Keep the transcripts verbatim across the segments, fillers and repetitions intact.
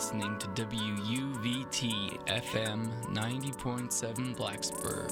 listening to W U V T F M ninety point seven Blacksburg.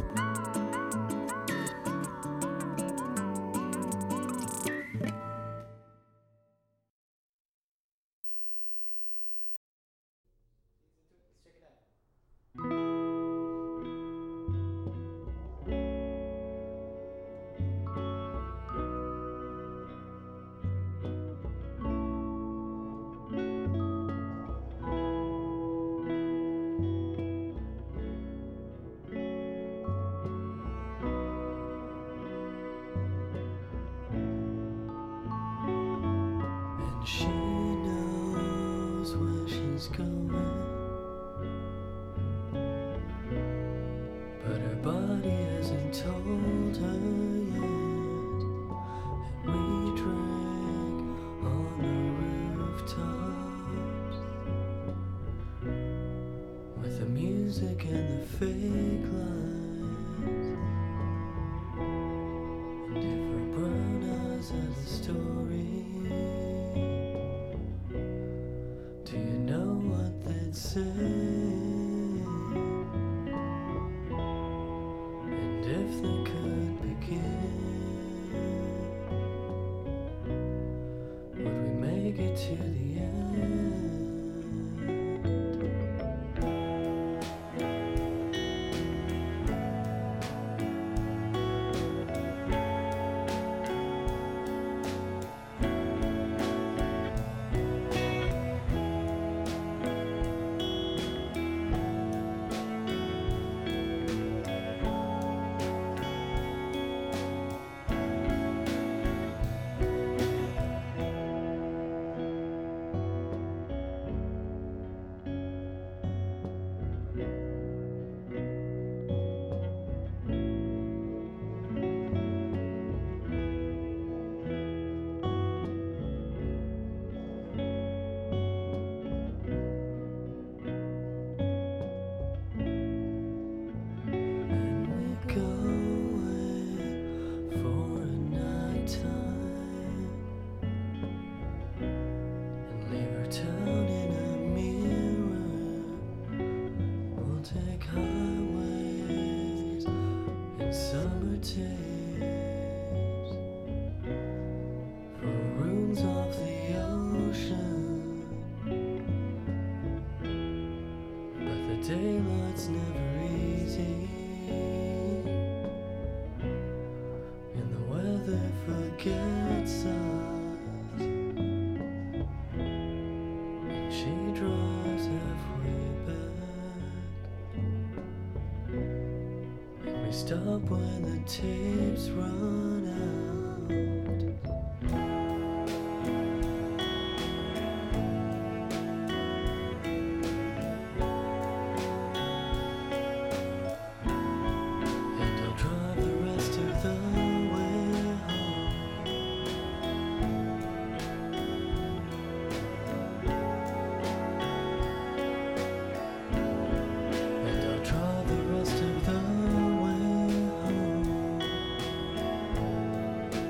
Stop when the tapes run out. And I'll drive the rest of the way home. And I'll drive the rest of the way.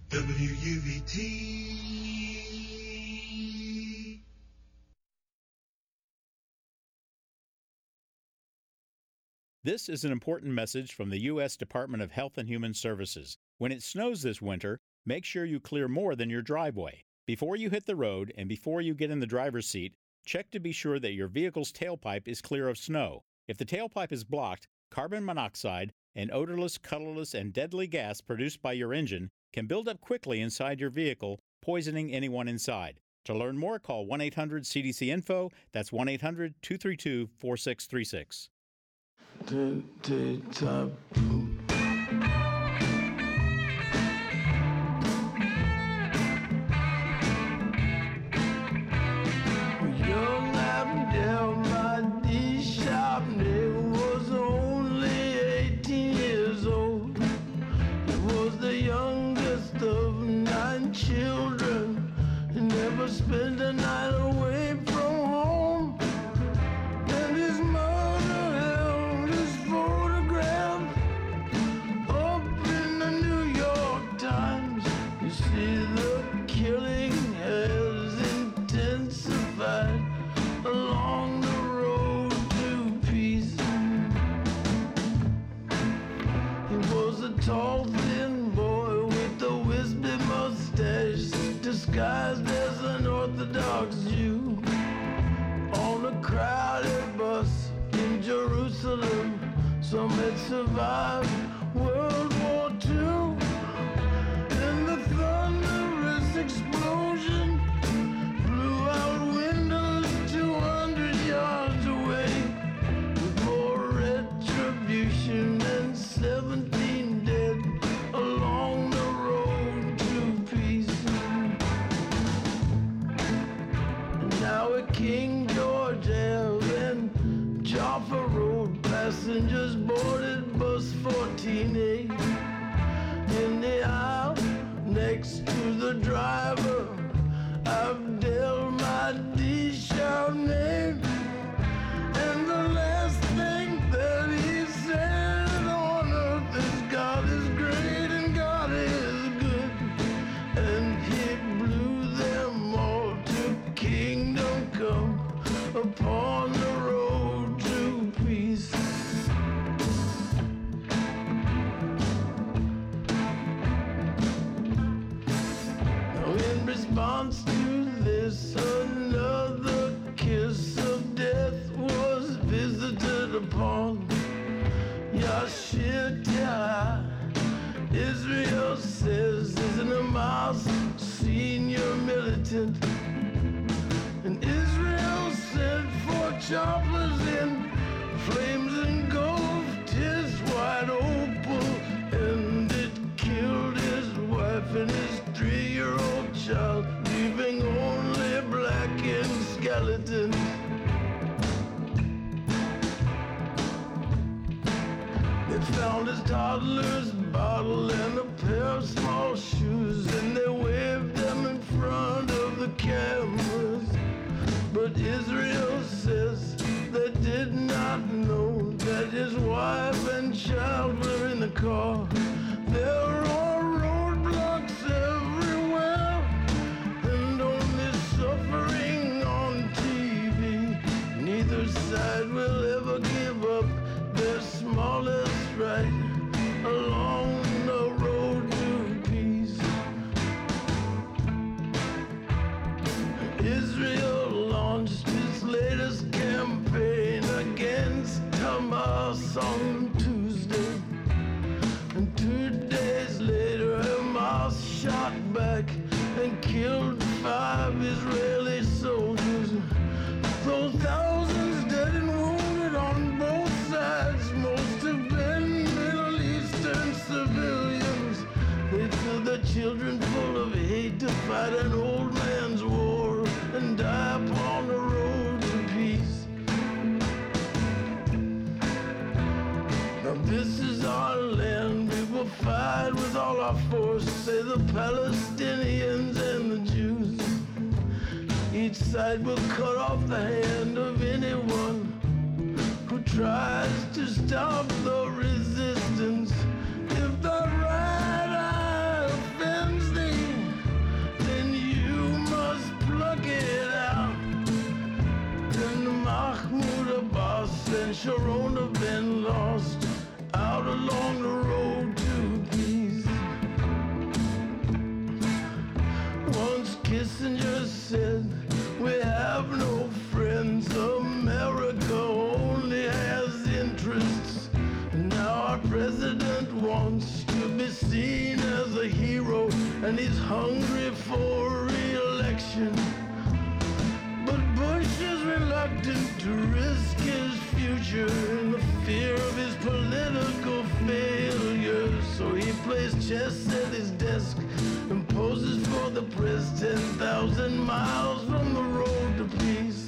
W U V T. This is an important message from the U S Department of Health and Human Services. When it snows this winter, make sure you clear more than your driveway. Before you hit the road and before you get in the driver's seat, check to be sure that your vehicle's tailpipe is clear of snow. If the tailpipe is blocked, carbon monoxide, an odorless, colorless, and deadly gas produced by your engine can build up quickly inside your vehicle, poisoning anyone inside. To learn more, call one eight hundred C D C info. That's one eight hundred two three two four six three six. Young Abdel Mahdi Shabney was only eighteen years old. He was the youngest of nine children. He never spent a night away from home. And his mother held his photograph up in the New York Times. You see, the killing has intensified along the road to peace. He was a tall, thin boy with a wispy mustache, disguised as an Orthodox Jew. On a crowded bus in Jerusalem, some had survived World War Two. And the thunderous explosion blew out windows two hundred yards away, with more retribution and seventeen dead along the road to peace. And now at King George Ave and Jaffa Road, passengers boarded bus fourteen A. In the aisle next to the driver, Abdel Mahdi Shabney. And the last thing that he said on earth is God is great and God is good. And he blew them all to kingdom come upon the road to peace. Now in response to this, another kiss of death was visited upon Yashir Tia. Israel says is an Hamas senior militant. And Israel sent four choppers in, flames engulfed his white opal, and it killed his wife and his three-year-old child, leaving only blackened skeletons. They found his toddler's bottle and a pair of small shoes, and they waved them in front of the cameras. But Israel says they did not know that his wife and child were in the car. There are roadblocks everywhere and only suffering on T V. Neither side will ever give up their smallest right along the road to peace. Israel launched its latest campaign against Hamas on Tuesday. And two days later, Hamas shot back and killed five Israeli soldiers. Those thousands dead and wounded on both sides, most have been Middle Eastern civilians. They fill their children full of hate to fight an old man's war and die upon the road to peace. Now this is our land, we will fight with all our force, say the Palestinians and the Jews. Each side will cut off the hand of anyone who tries to stop the resistance. If the right eye offends the wants to be seen as a hero, and he's hungry for re-election. But Bush is reluctant to risk his future in the fear of his political failure. So he plays chess at his desk and poses for the press ten thousand miles from the road to peace.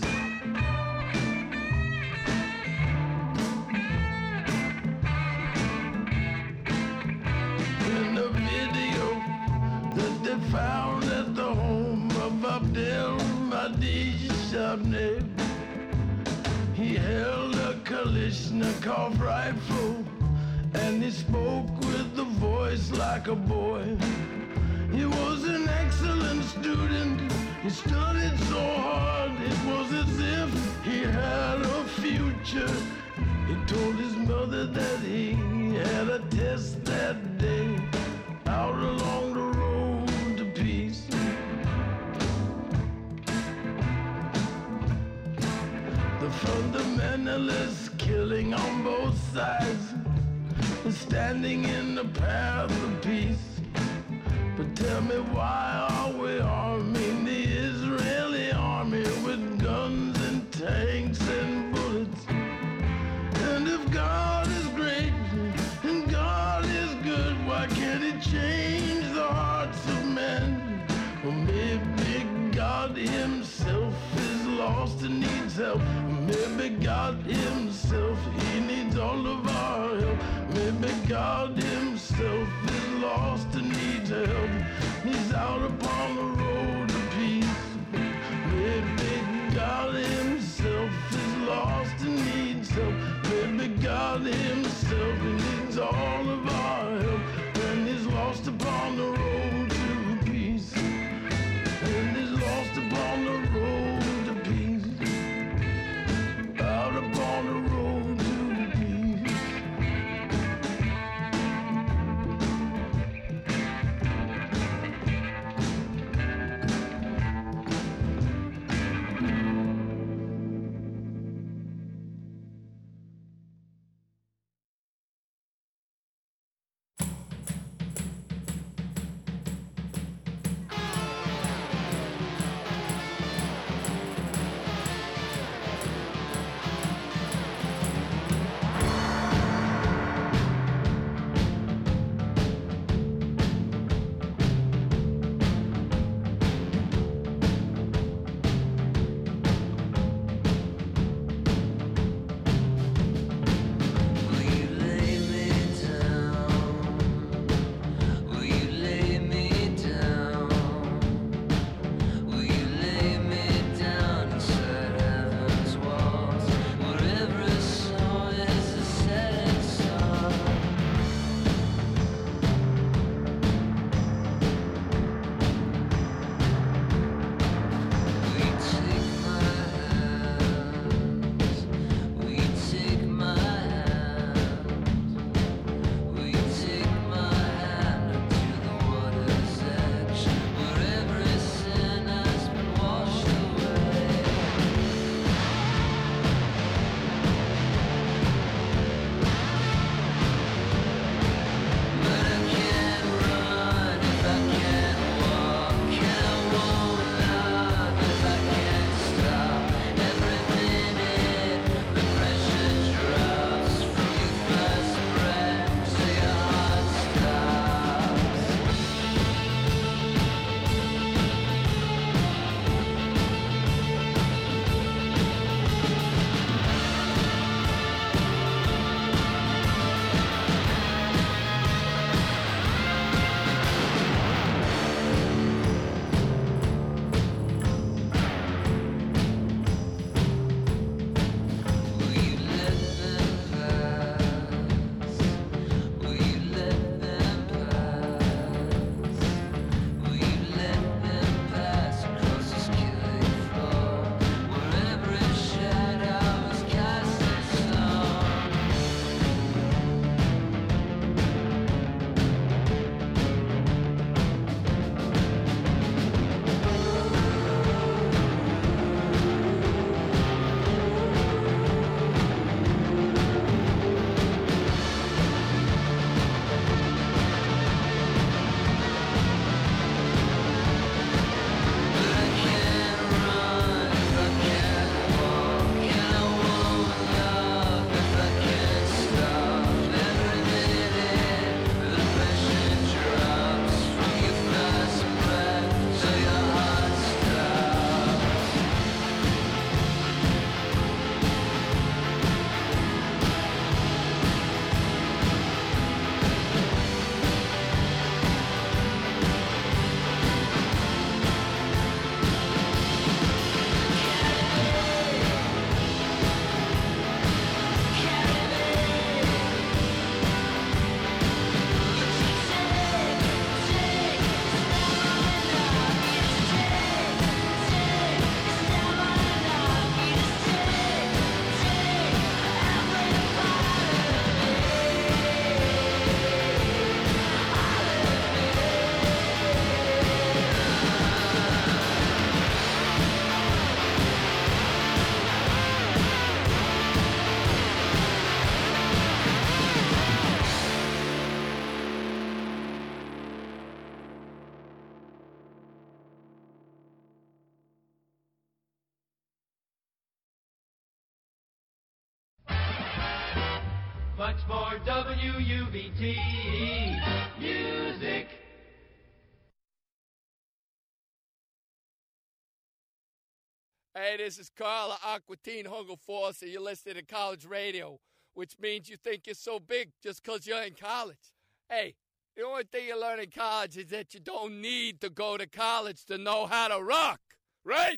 In a video that they found at the home of Abdel Mahdi Shabneh, he held a Kalashnikov rifle and he spoke with a voice like a boy. He was an excellent student, he studied so hard, it was as if he had a future. He told his mother that he had a test that day out along the road to peace. The fundamentalists killing on both sides, standing in the path of peace. But tell me, why are we arming the Israeli army with guns and tanks and bullets? And if God is great and God is good, why can't he change the hearts of men? Or maybe God himself is lost and needs help. Maybe God himself, he needs all of our help. Maybe God himself is lost and needs help. He's out upon the road to peace. Maybe God himself is lost and needs help. Maybe God himself, he needs all of our help. And he's lost upon the road to peace. And he's lost upon the road to peace. Out upon the road to peace. much more W U V T music. Hey, this is Carla Aquatine Hungerforce, and you're listening to College Radio, which means you think you're so big just because you're in college. Hey, the only thing you learn in college is that you don't need to go to college to know how to rock, right?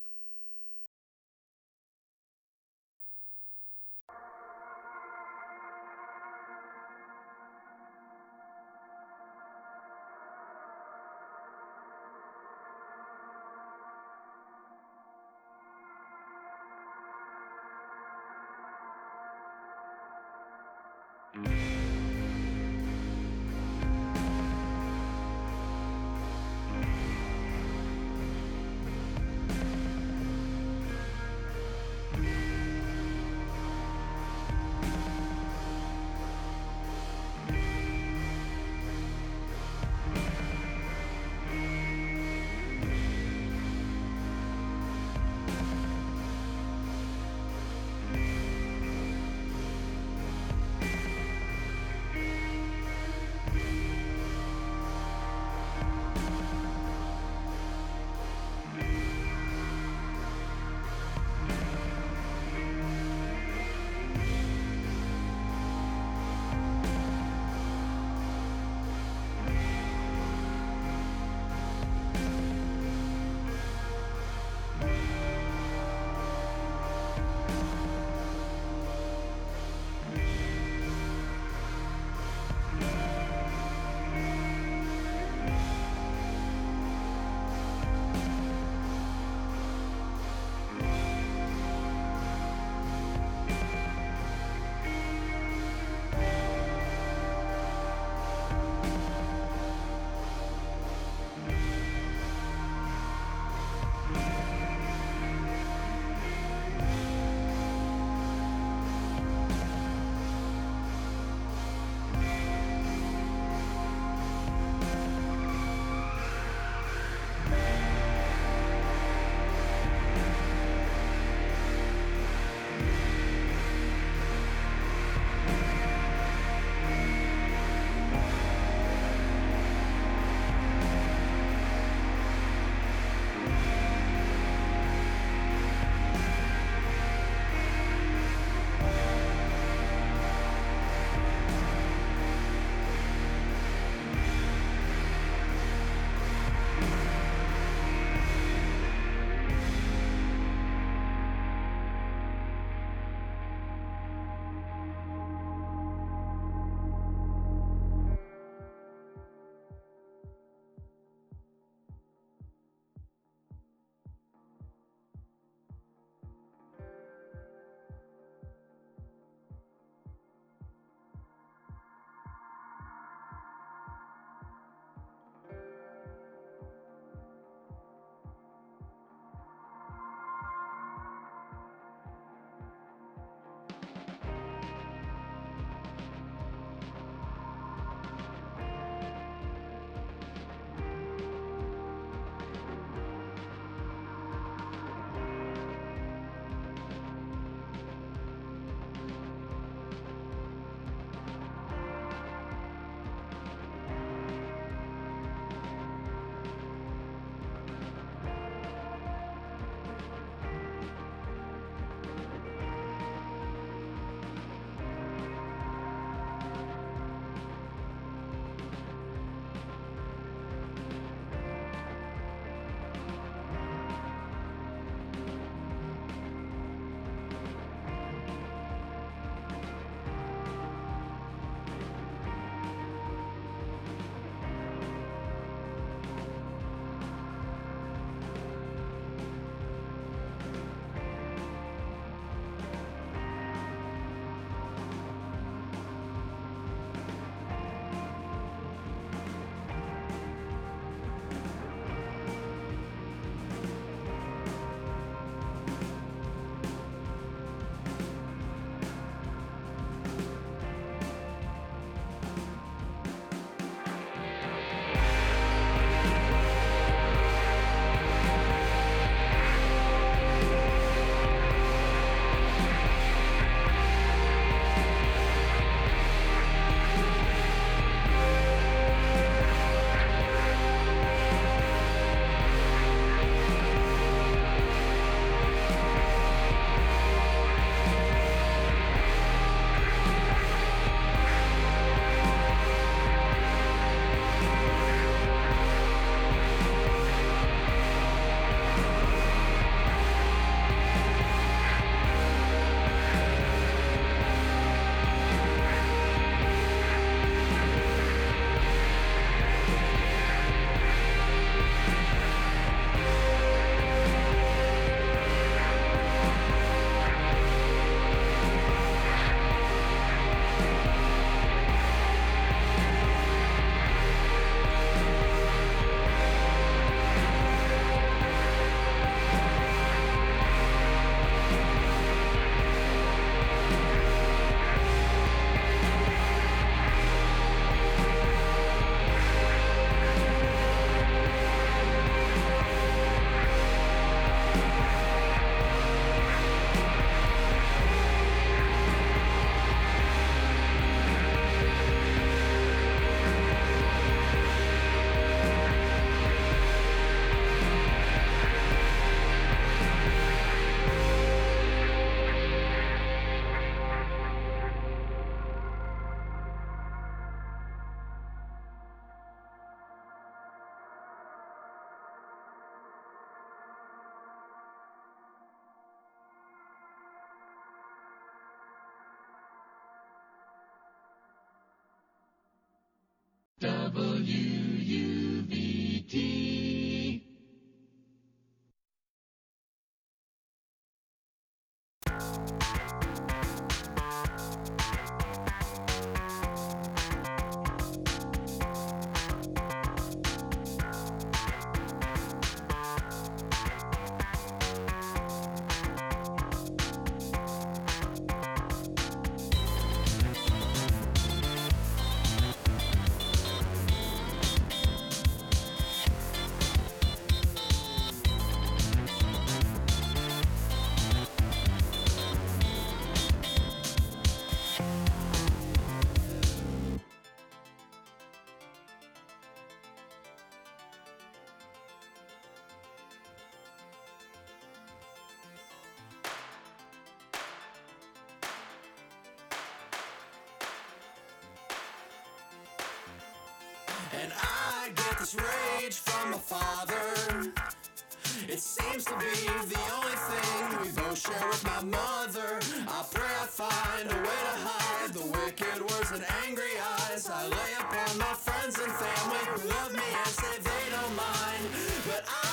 And I get this rage from my father. It seems to be the only thing we both share with my mother. I pray I find a way to hide the wicked words and angry eyes I lay upon my friends and family who love me and say they don't mind. But I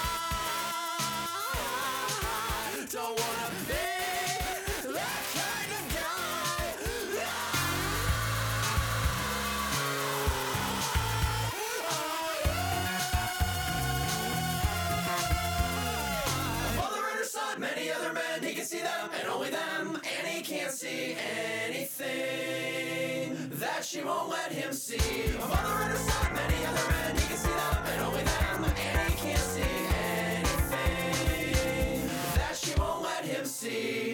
don't wanna be that kind of guy. A mother and her son, many other men, he can see them and only them, and he can't see anything that she won't let him see. A mother and her son, many other men, he can see them and only them, and he can't see anything that she won't let him see.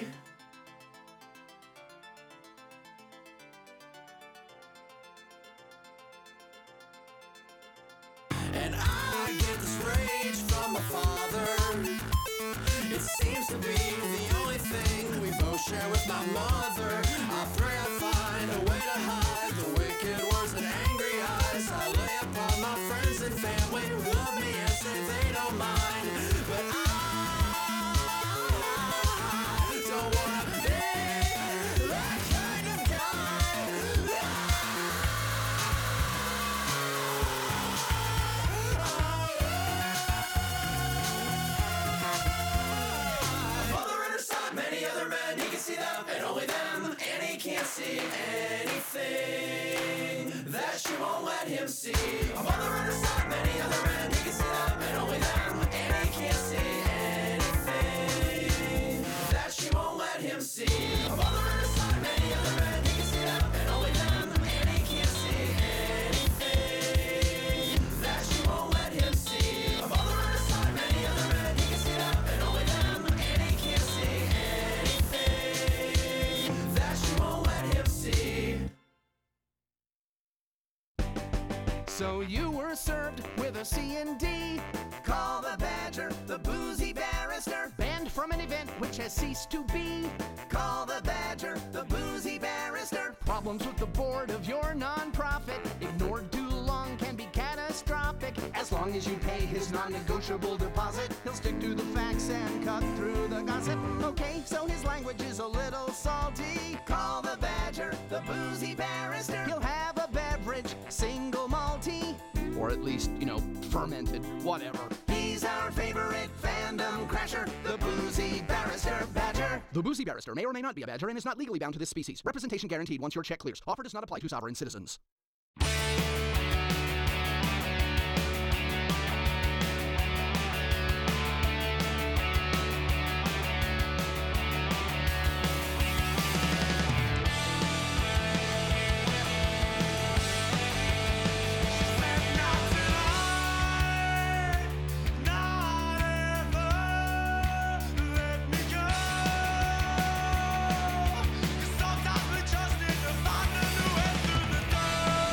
And I get this rage from my father. It seems to be the only thing we both share with my mother. I pray I find a way to hide the wicked words and angry eyes I lay upon my friends and family who love me and say they don't mind. But I don't wanna be that kind of guy. Mother and her son, many other men, he can see them and only them, and he can't see anything that she won't let him see. A mother and her son, many other men, he can see them and only them, and he can't see anything that she won't let him see. A mother and her son, many other men, he can see them and only them, and he can't see anything that she won't let him see. A mother and her son, many other men, he can see them and only them, and he can't see anything that she won't let him see. So you were served with a C and D. Call the Badger, the boozy barrister. Banned from an event which has ceased to be. Call the Badger, the boozy barrister. Problems with the board of your nonprofit, ignored too long, can be catastrophic. As long as you pay his non-negotiable deposit, he'll stick to the facts and cut through the gossip. Okay, so his language is a little salty. Call the Badger, the boozy barrister. He'll have a beverage, single malty, or at least, you know, fermented, whatever. He's our favorite fandom crasher, the boozy barrister badger. The boozy barrister may or may not be a badger and is not legally bound to this species. Representation guaranteed once your check clears. Offer does not apply to sovereign citizens. Sometimes we just need to find a new way through the door.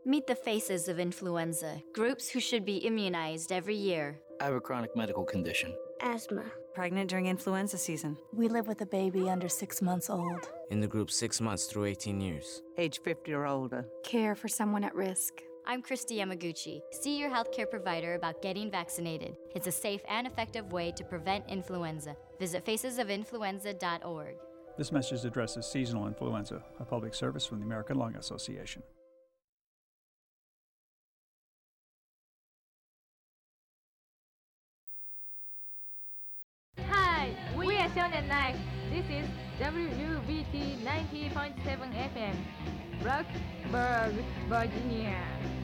Meet the faces of influenza, groups who should be immunized every year. I have a chronic medical condition. Asthma. Pregnant during influenza season. We live with a baby under six months old. In the group six months through eighteen years. Age fifty or older. Care for someone at risk. I'm Christy Yamaguchi. See your healthcare provider about getting vaccinated. It's a safe and effective way to prevent influenza. Visit faces of influenza dot org. This message addresses seasonal influenza, a public service from the American Lung Association. Hi, we are Sound at Night. This is W U B T ninety point seven F M, Roxburgh, Virginia.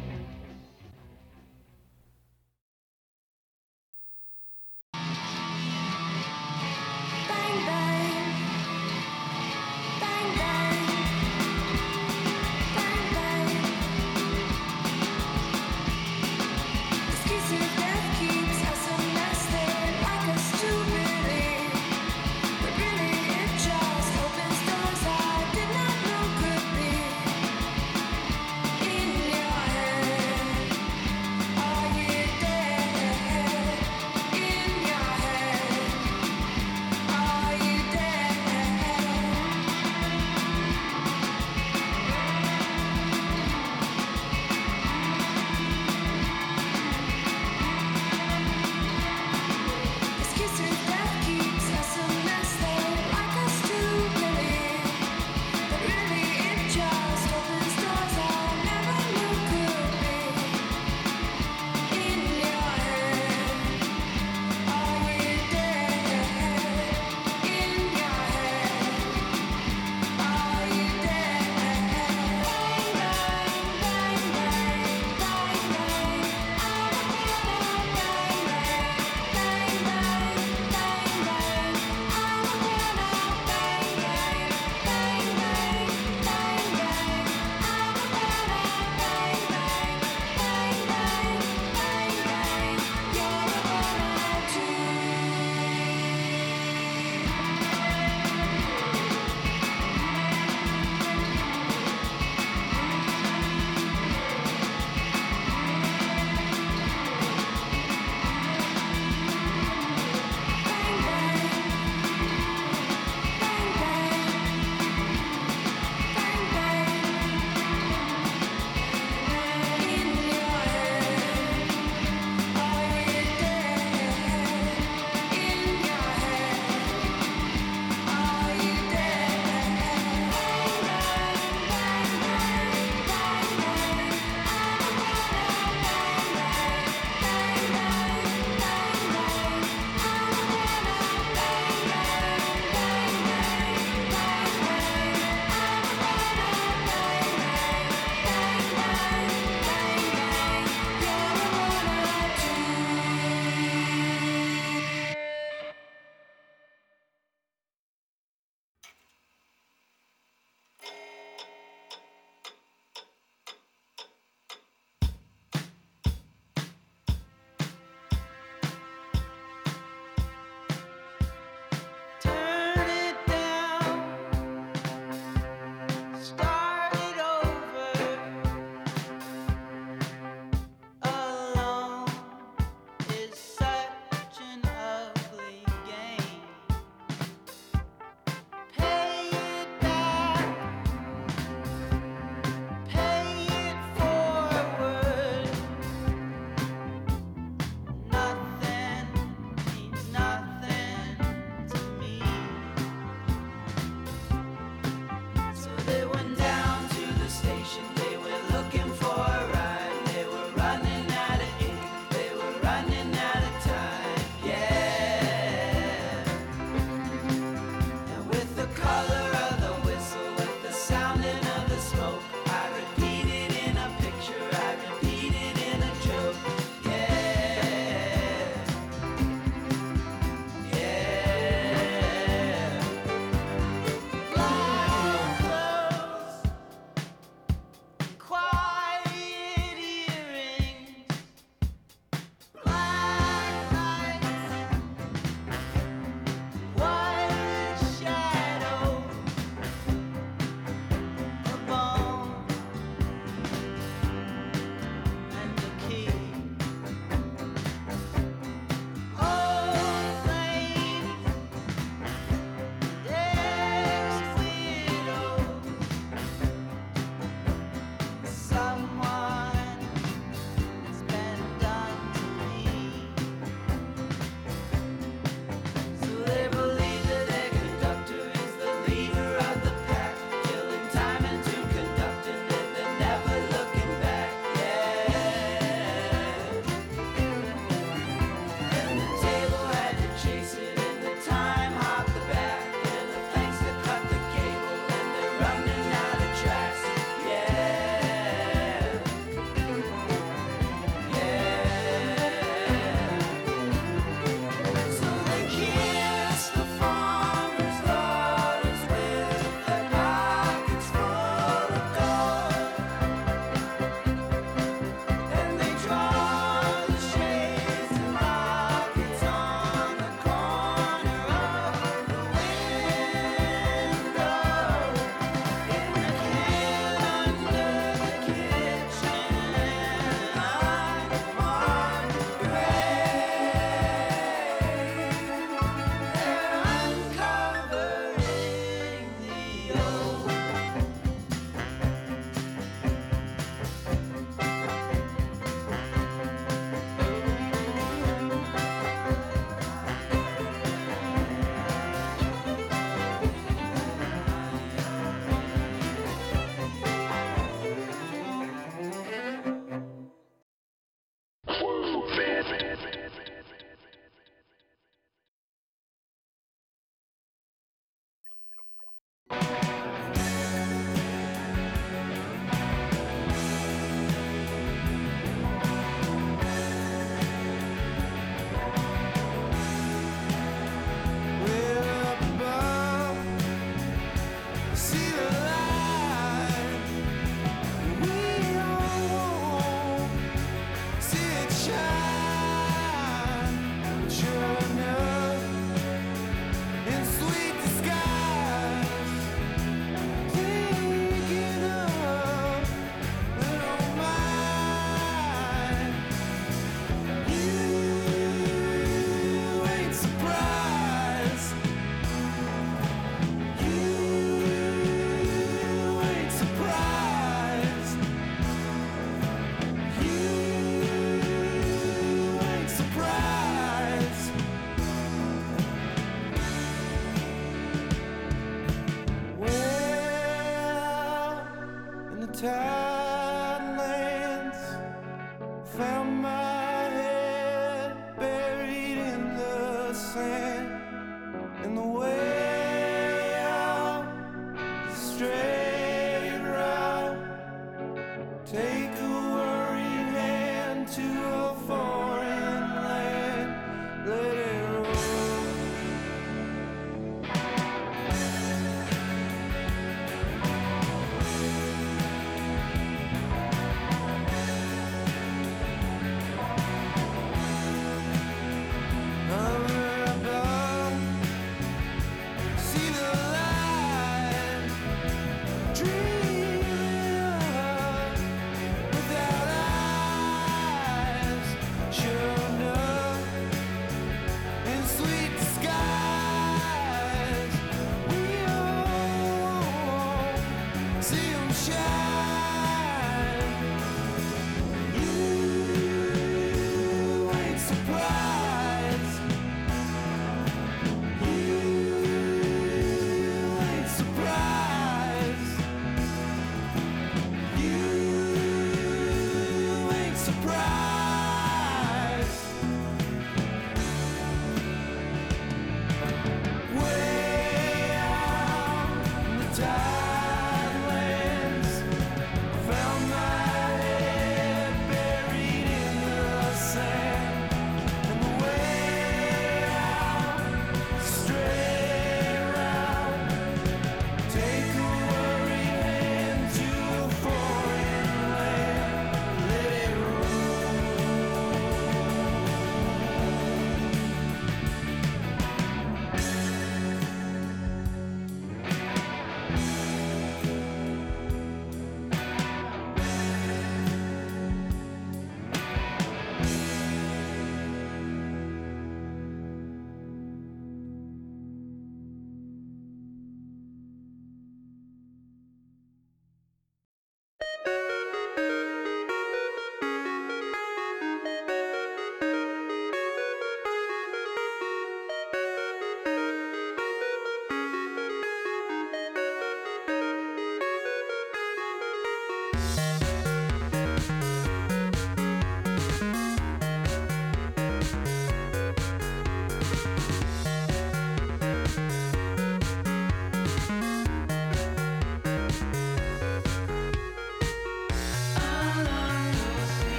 Bang, bang. Bang, bang. Bang, bang. This kiss of death keeps us unrested like a stupid. But really it just opens doors I did not know could be in your head. Take a worried hand to a foreign land, let it roll.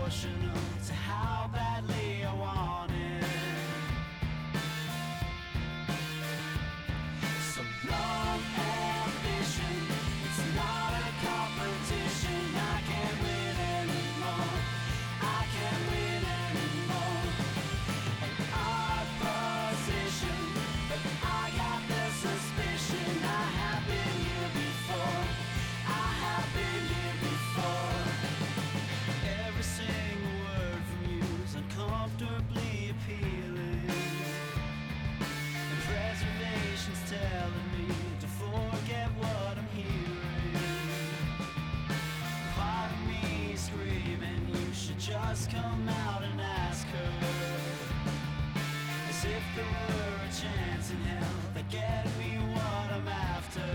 proportional to how badly I want it. So long ambition, it's not a competition. I can't win anymore. I can't win anymore. An odd position, but I got the suspicion I have been here before. I have been here before. Every single word from you is uncomfortably appealing, and preservation's telling me to forget what I'm hearing. Part of me screaming, you should just come out and ask her, as if there were a chance in hell that get me what I'm after.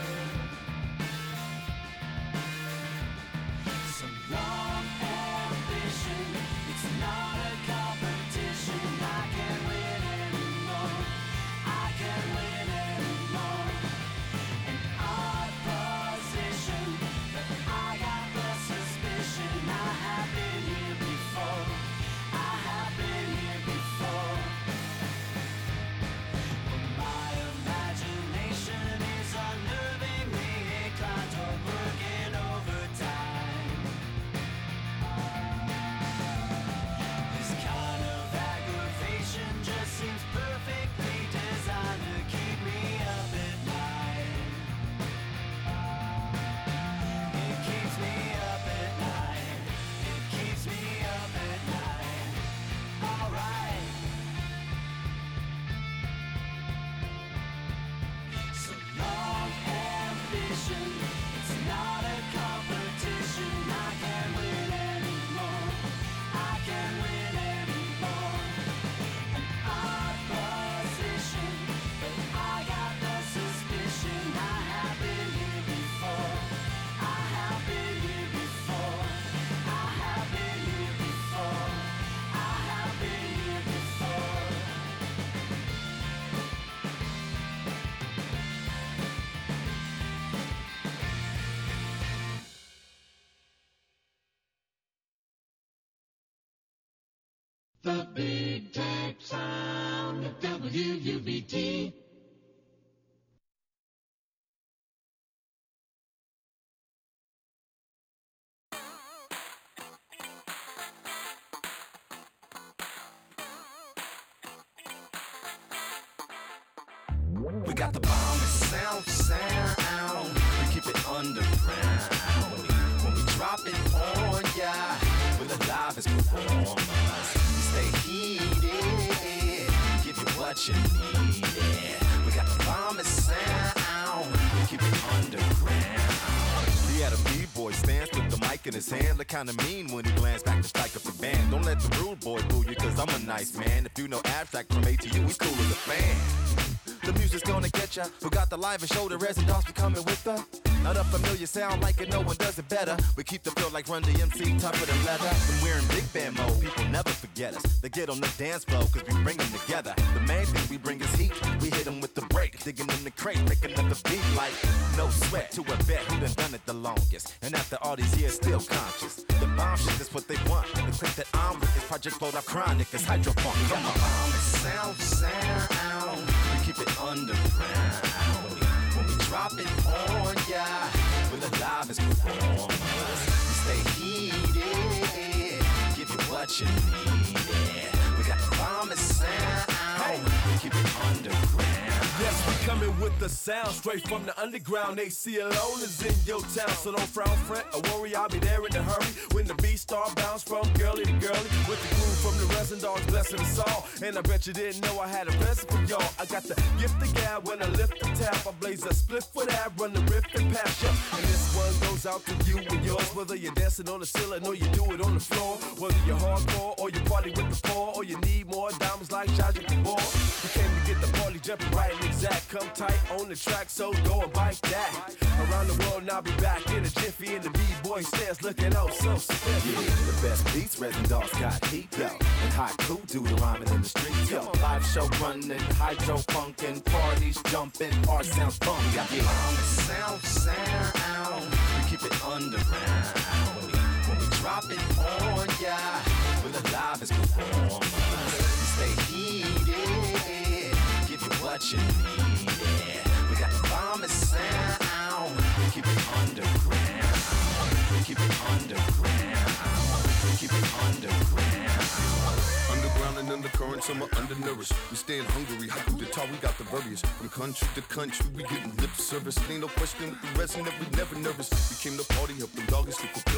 Some long ambition, it's not a competition. I can't win anymore. I can't win anymore. An odd position, but I got the suspicion I have been here before. I have been here before. But my imagination is unnervingly inclined toward working overtime. This kind of aggravation just seems perfectly designed to keep me up at night. It keeps me up at night. It keeps me up at night. Alright. So long ambition, it's not a competition. I can't win anymore. I can't win anymore. An odd position, but I got the suspicion I have been here before. I have been here before. I have been here before. I have been here before. The Big Tape Sound of W U B T. We got the bombest sound, sound. We keep it underground. When we drop it on ya, we're the livest performers. We stay heated, give you what you need. Yeah. We got the bombest sound. We keep it underground. He had a b-boy stance with the mic in his hand. Look kinda mean when he glanced back to strike up the band. Don't let the rude boy fool you, cause I'm a nice man. If you know abstract from A to U, we cool as a fan. The music's gonna get ya. Who got the live and show the residents be coming with her? Not a familiar sound like it, no one does it better. We keep the feel like Run D M C, tougher than leather. When we're in big band mode, people never forget us. They get on the dance floor, cause we bring them together. The main thing we bring is heat. We hit them with the break, digging in the crate, making another beat like no sweat. To a vet who done done it the longest. And after all these years, still conscious. The bomb shit is what they want. The click that I'm with is Project Load Up Chronic, it's hydroponic. Come on. Sound, sound. We keep it underground. When we drop it on ya, we're the livest performers. We stay heated, give you what you need. Yeah. We got the bombest sound. We keep it underground. Yes, we coming with the sound straight from the underground. A C L O is in your town, so don't frown, fret, or worry. I'll be there in a hurry when the beat start bounce from girly to girly with the groove from the resin dogs blessing us all. And I bet you didn't know I had a present for y'all. I got the gift of gab when I lift the tap. I blaze a split for that, run the riff and pass ya. And this one goes out to you and yours, whether you're dancing on the ceiling or you do it on the floor, whether you're hardcore or you party with the poor, or you need more diamonds like Jaja Kabor. We came to get the party jumping right and exact. Come tight on the track, so go and bite that. Around the world, and I'll be back in a jiffy, and the B-boy stairs looking oh so spiffy. Yeah, the best beats, resin dogs got heat, yo. And hot cool do the rhyming in the streets, yo. Live show running, hydro funkin', parties jumping, art sounds bump. Got the sound, sound. We keep it underground. When we, when we drop dropping on ya. We're the livest performers. We stay heated, give you what you need. We got the bombest sound. We keep it underground. We keep it underground. We keep it underground. Underground and undercurrent, some are undernourished. We staying hungry, how could the talk? We got the verbiage. From country to country, we getting lip service. Ain't no question with the resident, we never nervous. We came to party, help them doggies to fulfill